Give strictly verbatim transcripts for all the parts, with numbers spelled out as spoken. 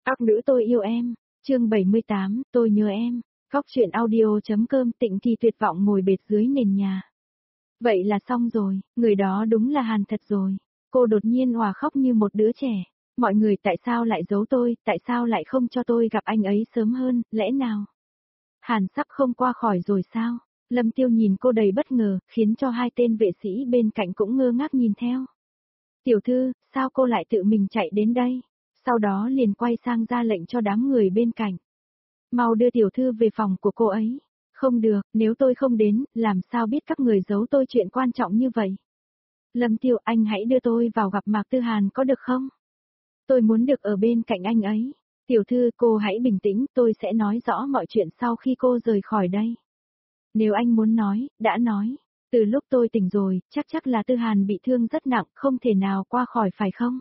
Các nữ tôi yêu em, chương bảy mươi tám, tôi nhớ em, Cóc truyện audio.com. Tịnh Kỳ tuyệt vọng ngồi bệt dưới nền nhà. Vậy là xong rồi, người đó đúng là Hàn thật rồi. Cô đột nhiên òa khóc như một đứa trẻ. Mọi người tại sao lại giấu tôi, tại sao lại không cho tôi gặp anh ấy sớm hơn, lẽ nào? Hàn sắp không qua khỏi rồi sao? Lâm Tiêu nhìn cô đầy bất ngờ, khiến cho hai tên vệ sĩ bên cạnh cũng ngơ ngác nhìn theo. Tiểu thư, sao cô lại tự mình chạy đến đây? Sau đó liền quay sang ra lệnh cho đám người bên cạnh. Mau đưa tiểu thư về phòng của cô ấy. Không được, nếu tôi không đến, làm sao biết các người giấu tôi chuyện quan trọng như vậy? Lâm Tiêu, anh hãy đưa tôi vào gặp Mạc Tư Hàn có được không? Tôi muốn được ở bên cạnh anh ấy. Tiểu thư, cô hãy bình tĩnh, tôi sẽ nói rõ mọi chuyện sau khi cô rời khỏi đây. Nếu anh muốn nói, đã nói. Từ lúc tôi tỉnh rồi, chắc chắc là Tư Hàn bị thương rất nặng, không thể nào qua khỏi phải không?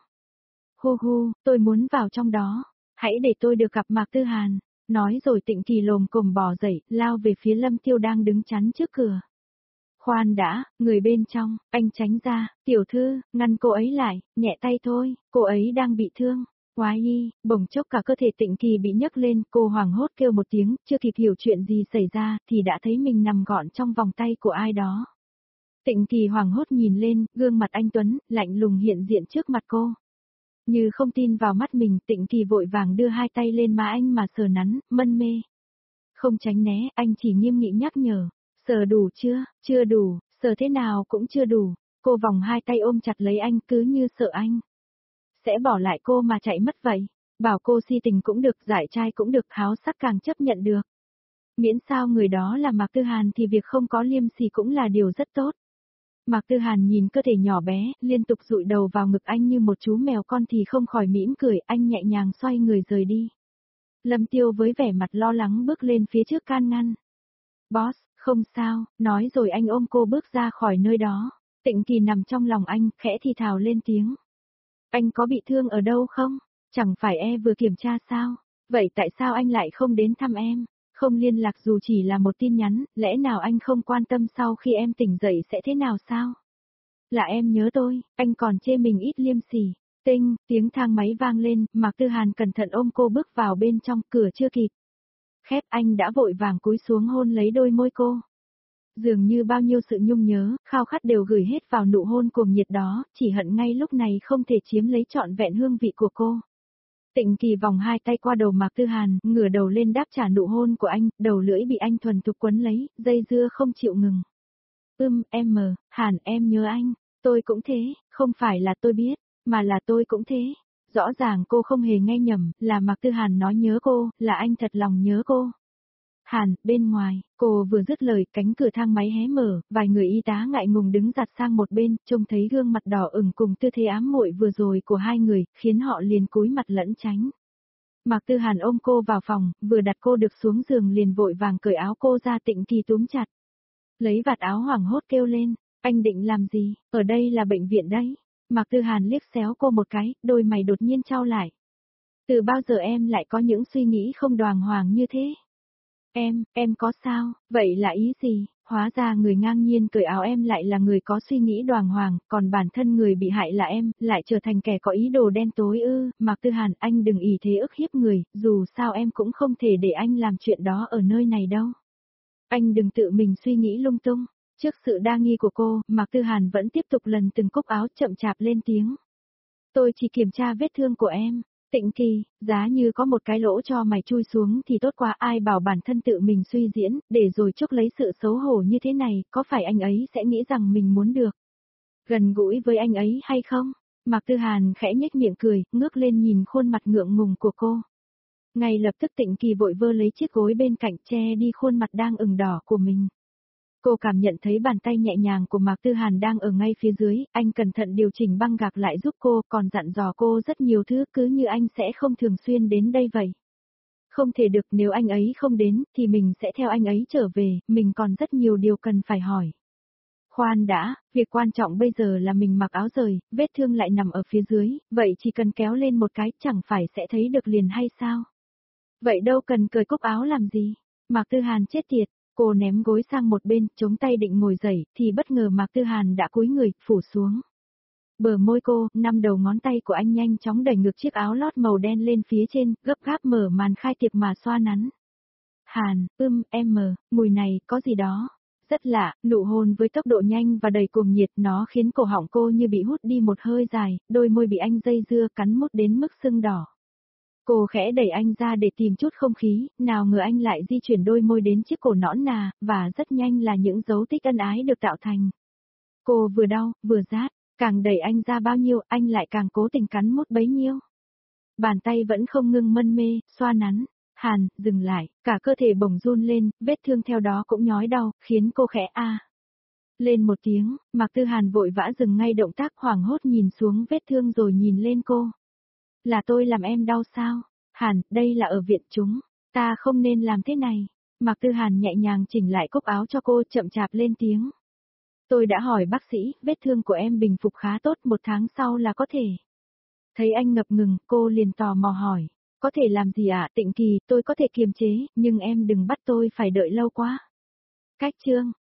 Hu hu, tôi muốn vào trong đó. Hãy để tôi được gặp Mạc Tư Hàn. Nói rồi Tịnh Kỳ lồm cồm bò dậy, lao về phía Lâm Tiêu đang đứng chắn trước cửa. Khoan đã, người bên trong, anh tránh ra, tiểu thư, ngăn cô ấy lại, nhẹ tay thôi, cô ấy đang bị thương. Oái y, bỗng chốc cả cơ thể Tịnh Kỳ bị nhấc lên, cô hoảng hốt kêu một tiếng, chưa kịp hiểu chuyện gì xảy ra, thì đã thấy mình nằm gọn trong vòng tay của ai đó. Tịnh Kỳ hoảng hốt nhìn lên, gương mặt anh Tuấn, lạnh lùng hiện diện trước mặt cô. Như không tin vào mắt mình, Tịnh Kỳ vội vàng đưa hai tay lên má anh mà sờ nắn, mân mê. Không tránh né, anh chỉ nghiêm nghị nhắc nhở. Sờ đủ chưa, chưa đủ, sờ thế nào cũng chưa đủ. Cô vòng hai tay ôm chặt lấy anh cứ như sợ anh sẽ bỏ lại cô mà chạy mất vậy. Bảo cô si tình cũng được, giải trai cũng được, háo sắc càng chấp nhận được. Miễn sao người đó là Mạc Tư Hàn thì việc không có liêm sỉ cũng là điều rất tốt. Mạc Tư Hàn nhìn cơ thể nhỏ bé, liên tục dụi đầu vào ngực anh như một chú mèo con thì không khỏi mỉm cười, anh nhẹ nhàng xoay người rời đi. Lâm Tiêu với vẻ mặt lo lắng bước lên phía trước can ngăn. Boss, không sao, nói rồi anh ôm cô bước ra khỏi nơi đó. Tịnh Kỳ nằm trong lòng anh, khẽ thì thào lên tiếng. Anh có bị thương ở đâu không? Chẳng phải e vừa kiểm tra sao? Vậy tại sao anh lại không đến thăm em? Không liên lạc dù chỉ là một tin nhắn, lẽ nào anh không quan tâm sau khi em tỉnh dậy sẽ thế nào sao? Là em nhớ tôi, anh còn chê mình ít liêm sỉ. Tinh, tiếng thang máy vang lên, Mạc Tư Hàn cẩn thận ôm cô bước vào bên trong, cửa chưa kịp khép anh đã vội vàng cúi xuống hôn lấy đôi môi cô. Dường như bao nhiêu sự nhung nhớ, khao khát đều gửi hết vào nụ hôn cuồng nhiệt đó, chỉ hận ngay lúc này không thể chiếm lấy trọn vẹn hương vị của cô. Tịnh Kỳ vòng hai tay qua đầu Mạc Tư Hàn, ngửa đầu lên đáp trả nụ hôn của anh, đầu lưỡi bị anh thuần thục quấn lấy, dây dưa không chịu ngừng. Ưm, em mờ, Hàn em nhớ anh, tôi cũng thế, không phải là tôi biết, mà là tôi cũng thế. Rõ ràng cô không hề nghe nhầm, là Mạc Tư Hàn nói nhớ cô, là anh thật lòng nhớ cô. Hàn, bên ngoài, cô vừa dứt lời, cánh cửa thang máy hé mở, vài người y tá ngại ngùng đứng giặt sang một bên, trông thấy gương mặt đỏ ửng cùng tư thế ám muội vừa rồi của hai người, khiến họ liền cúi mặt lẫn tránh. Mạc Tư Hàn ôm cô vào phòng, vừa đặt cô được xuống giường liền vội vàng cởi áo cô ra. Tịnh Kỳ túm chặt. Lấy vạt áo hoảng hốt kêu lên, anh định làm gì, ở đây là bệnh viện đấy. Mạc Tư Hàn liếc xéo cô một cái, đôi mày đột nhiên chau lại. Từ bao giờ em lại có những suy nghĩ không đàng hoàng như thế? Em, em có sao, vậy là ý gì? Hóa ra người ngang nhiên cởi áo em lại là người có suy nghĩ đoàng hoàng, còn bản thân người bị hại là em, lại trở thành kẻ có ý đồ đen tối ư? Mạc Tư Hàn, anh đừng ỷ thế ức hiếp người, dù sao em cũng không thể để anh làm chuyện đó ở nơi này đâu. Anh đừng tự mình suy nghĩ lung tung. Trước sự đa nghi của cô, Mạc Tư Hàn vẫn tiếp tục lần từng cúc áo chậm chạp lên tiếng. Tôi chỉ kiểm tra vết thương của em. Tịnh Kỳ, giá như có một cái lỗ cho mày chui xuống thì tốt quá, ai bảo bản thân tự mình suy diễn, để rồi chuốc lấy sự xấu hổ như thế này, có phải anh ấy sẽ nghĩ rằng mình muốn được gần gũi với anh ấy hay không? Mạc Tư Hàn khẽ nhếch miệng cười, ngước lên nhìn khuôn mặt ngượng ngùng của cô. Ngay lập tức Tịnh Kỳ vội vơ lấy chiếc gối bên cạnh che đi khuôn mặt đang ửng đỏ của mình. Cô cảm nhận thấy bàn tay nhẹ nhàng của Mạc Tư Hàn đang ở ngay phía dưới, anh cẩn thận điều chỉnh băng gạc lại giúp cô, còn dặn dò cô rất nhiều thứ, cứ như anh sẽ không thường xuyên đến đây vậy. Không thể được, nếu anh ấy không đến, thì mình sẽ theo anh ấy trở về, mình còn rất nhiều điều cần phải hỏi. Khoan đã, việc quan trọng bây giờ là mình mặc áo rời, vết thương lại nằm ở phía dưới, vậy chỉ cần kéo lên một cái chẳng phải sẽ thấy được liền hay sao? Vậy đâu cần cởi cúc áo làm gì? Mạc Tư Hàn chết tiệt. Cô ném gối sang một bên, chống tay định ngồi dậy, thì bất ngờ Mạc Tư Hàn đã cúi người, phủ xuống. Bờ môi cô, năm đầu ngón tay của anh nhanh chóng đẩy ngược chiếc áo lót màu đen lên phía trên, gấp gáp mở màn khai tiệp mà xoa nắn. Hàn, ưm, em mờ, mùi này, có gì đó. Rất lạ, nụ hôn với tốc độ nhanh và đầy cuồng nhiệt, nó khiến cổ họng cô như bị hút đi một hơi dài, đôi môi bị anh dây dưa cắn mút đến mức sưng đỏ. Cô khẽ đẩy anh ra để tìm chút không khí, nào ngờ anh lại di chuyển đôi môi đến chiếc cổ nõn nà, và rất nhanh là những dấu tích ân ái được tạo thành. Cô vừa đau, vừa rát, càng đẩy anh ra bao nhiêu, anh lại càng cố tình cắn mút bấy nhiêu. Bàn tay vẫn không ngưng mân mê, xoa nắn. Hàn, dừng lại, cả cơ thể bỗng run lên, vết thương theo đó cũng nhói đau, khiến cô khẽ a. Lên một tiếng, Mạc Tư Hàn vội vã dừng ngay động tác, hoảng hốt nhìn xuống vết thương rồi nhìn lên cô. Là tôi làm em đau sao? Hàn, đây là ở viện chúng, ta không nên làm thế này. Mạc Tư Hàn nhẹ nhàng chỉnh lại cúc áo cho cô, chậm chạp lên tiếng. Tôi đã hỏi bác sĩ, vết thương của em bình phục khá tốt, một tháng sau là có thể. Thấy anh ngập ngừng, cô liền tò mò hỏi. Có thể làm gì ạ? À? Tịnh Kỳ, tôi có thể kiềm chế, nhưng em đừng bắt tôi phải đợi lâu quá. Cách chương